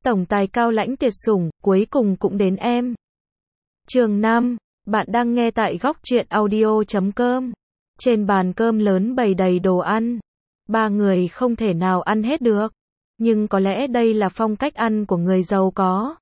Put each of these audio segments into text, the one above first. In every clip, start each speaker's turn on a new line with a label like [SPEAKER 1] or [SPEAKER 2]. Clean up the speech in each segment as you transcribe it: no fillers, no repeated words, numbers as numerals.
[SPEAKER 1] Tổng tài cao lãnh tuyệt sủng, cuối cùng cũng đến em. Chương 5, bạn đang nghe tại góc truyện audio.com. Trên bàn cơm lớn bày đầy đồ ăn. Ba người không thể nào ăn hết được. Nhưng có lẽ đây là phong cách ăn của người giàu có.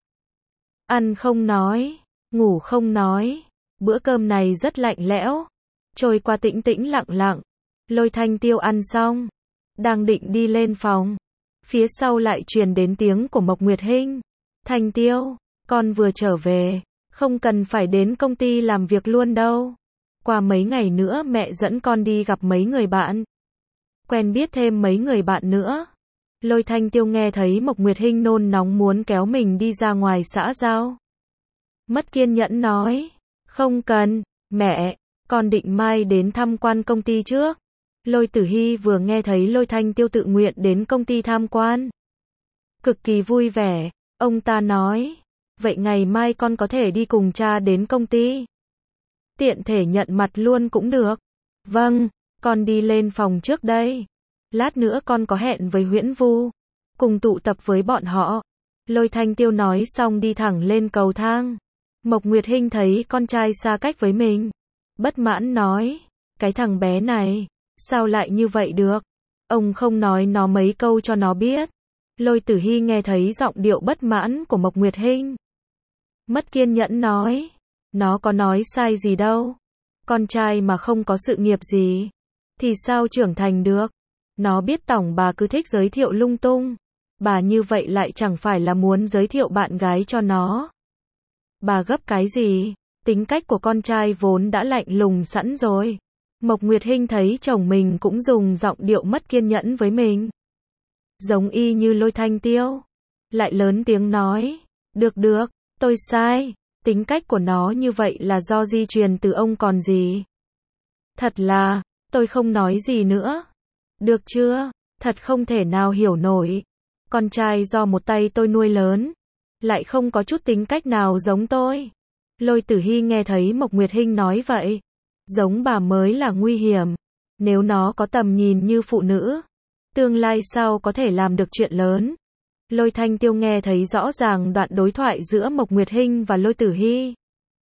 [SPEAKER 1] Ăn không nói, ngủ không nói. Bữa cơm này rất lạnh lẽo. Trôi qua tĩnh tĩnh lặng lặng. Lôi Thanh Tiêu ăn xong. Đang định đi lên phòng. Phía sau lại truyền đến tiếng của Mộc Nguyệt Hinh. Thanh Tiêu, con vừa trở về. Không cần phải đến công ty làm việc luôn đâu. Qua mấy ngày nữa mẹ dẫn con đi gặp mấy người bạn. Quen biết thêm mấy người bạn nữa. Lôi Thanh Tiêu nghe thấy Mộc Nguyệt Hinh nôn nóng muốn kéo mình đi ra ngoài xã giao. Mất kiên nhẫn nói. Không cần, mẹ, con định mai đến tham quan công ty trước. Lôi Tử Hy vừa nghe thấy Lôi Thanh Tiêu tự nguyện đến công ty tham quan. Cực kỳ vui vẻ, ông ta nói. Vậy ngày mai con có thể đi cùng cha đến công ty. Tiện thể nhận mặt luôn cũng được. Vâng, con đi lên phòng trước đây. Lát nữa con có hẹn với Huyễn Vu. Cùng tụ tập với bọn họ. Lôi Thanh Tiêu nói xong đi thẳng lên cầu thang. Mộc Nguyệt Hinh thấy con trai xa cách với mình. Bất mãn nói. Cái thằng bé này, sao lại như vậy được? Ông không nói nó mấy câu cho nó biết. Lôi Tử Hy nghe thấy giọng điệu bất mãn của Mộc Nguyệt Hinh. Mất kiên nhẫn nói. Nó có nói sai gì đâu. Con trai mà không có sự nghiệp gì. Thì sao trưởng thành được? Nó biết tổng bà cứ thích giới thiệu lung tung. Bà như vậy lại chẳng phải là muốn giới thiệu bạn gái cho nó. Bà gấp cái gì? Tính cách của con trai vốn đã lạnh lùng sẵn rồi. Mộc Nguyệt Hinh thấy chồng mình cũng dùng giọng điệu mất kiên nhẫn với mình. Giống y như Lôi Thanh Tiêu. Lại lớn tiếng nói. Được được, tôi sai. Tính cách của nó như vậy là do di truyền từ ông còn gì. Thật là, tôi không nói gì nữa. Được chưa? Thật không thể nào hiểu nổi. Con trai do một tay tôi nuôi lớn. Lại không có chút tính cách nào giống tôi. Lôi Tử Hy nghe thấy Mộc Nguyệt Hinh nói vậy. Giống bà mới là nguy hiểm. Nếu nó có tầm nhìn như phụ nữ. Tương lai sau có thể làm được chuyện lớn. Lôi Thanh Tiêu nghe thấy rõ ràng đoạn đối thoại giữa Mộc Nguyệt Hinh và Lôi Tử Hy.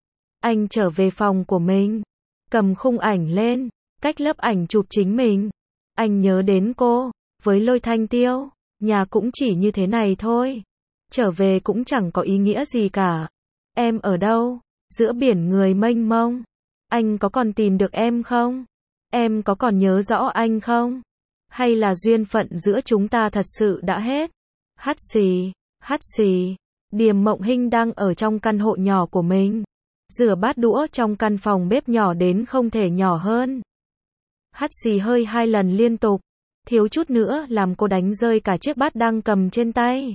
[SPEAKER 1] Anh trở về phòng của mình. Cầm khung ảnh lên. Cách lớp ảnh chụp chính mình. Anh nhớ đến cô. Với Lôi Thanh Tiêu. Nhà cũng chỉ như thế này thôi. Trở về cũng chẳng có ý nghĩa gì cả. Em ở đâu? Giữa biển người mênh mông. Anh có còn tìm được em không? Em có còn nhớ rõ anh không? Hay là duyên phận giữa chúng ta thật sự đã hết? Hắt xì, hắt xì. Điềm Mộng Hinh đang ở trong căn hộ nhỏ của mình. Rửa bát đũa trong căn phòng bếp nhỏ đến không thể nhỏ hơn. Hắt xì hơi 2 lần liên tục. Thiếu chút nữa làm cô đánh rơi cả chiếc bát đang cầm trên tay.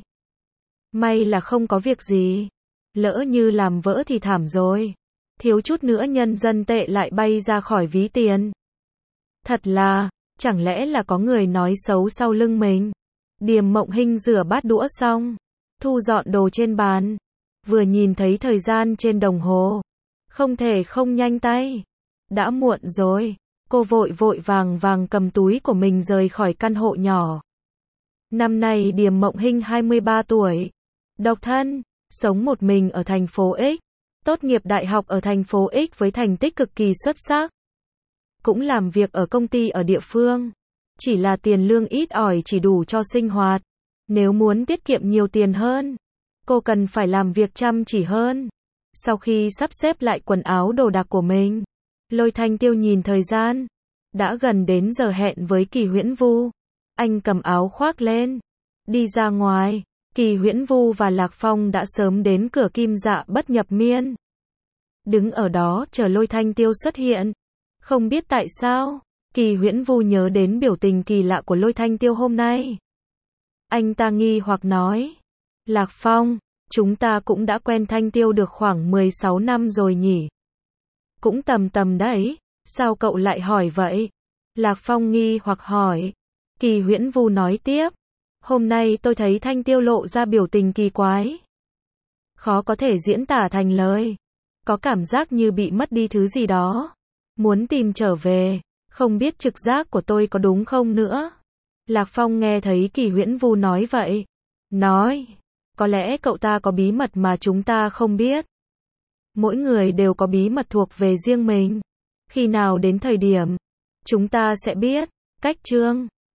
[SPEAKER 1] May là không có việc gì. Lỡ như làm vỡ thì thảm rồi. Thiếu chút nữa nhân dân tệ lại bay ra khỏi ví tiền. Thật là, chẳng lẽ là có người nói xấu sau lưng mình. Điềm Mộng Hinh rửa bát đũa xong. Thu dọn đồ trên bàn. Vừa nhìn thấy thời gian trên đồng hồ. Không thể không nhanh tay. Đã muộn rồi. Cô vội vội vàng vàng cầm túi của mình rời khỏi căn hộ nhỏ. Năm nay Điềm Mộng Hinh 23 tuổi. Độc thân. Sống một mình ở thành phố X. Tốt nghiệp đại học ở thành phố X với thành tích cực kỳ xuất sắc. Cũng làm việc ở công ty ở địa phương. Chỉ là tiền lương ít ỏi chỉ đủ cho sinh hoạt. Nếu muốn tiết kiệm nhiều tiền hơn, cô cần phải làm việc chăm chỉ hơn. Sau khi sắp xếp lại quần áo đồ đạc của mình, Lôi Thanh Tiêu nhìn thời gian. Đã gần đến giờ hẹn với Kỳ Huyễn Vu. Anh cầm áo khoác lên. Đi ra ngoài. Kỳ Huyễn Vu và Lạc Phong đã sớm đến cửa Kim Dạ Bất Nhập Miên. Đứng ở đó chờ Lôi Thanh Tiêu xuất hiện. Không biết tại sao, Kỳ Huyễn Vu nhớ đến biểu tình kỳ lạ của Lôi Thanh Tiêu hôm nay. Anh ta nghi hoặc nói. Lạc Phong, chúng ta cũng đã quen Thanh Tiêu được khoảng 16 năm rồi nhỉ? Cũng tầm đấy, sao cậu lại hỏi vậy? Lạc Phong nghi hoặc hỏi. Kỳ Huyễn Vu nói tiếp. Hôm nay tôi thấy Thanh Tiêu lộ ra biểu tình kỳ quái. Khó có thể diễn tả thành lời. Có cảm giác như bị mất đi thứ gì đó. Muốn tìm trở về. Không biết trực giác của tôi có đúng không nữa. Lạc Phong nghe thấy Kỳ Huyễn Vu nói vậy. Nói. Có lẽ cậu ta có bí mật mà chúng ta không biết. Mỗi người đều có bí mật thuộc về riêng mình. Khi nào đến thời điểm, chúng ta sẽ biết. Cách chương